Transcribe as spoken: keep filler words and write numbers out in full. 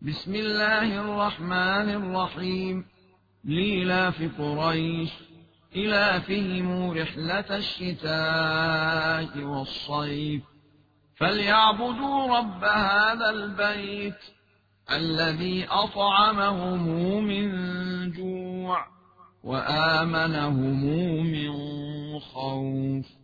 بسم الله الرحمن الرحيم. لإيلاف قريش إيلافهم رحلة الشتاء والصيف، فليعبدوا رب هذا البيت الذي أطعمهم من جوع وآمنهم من خوف.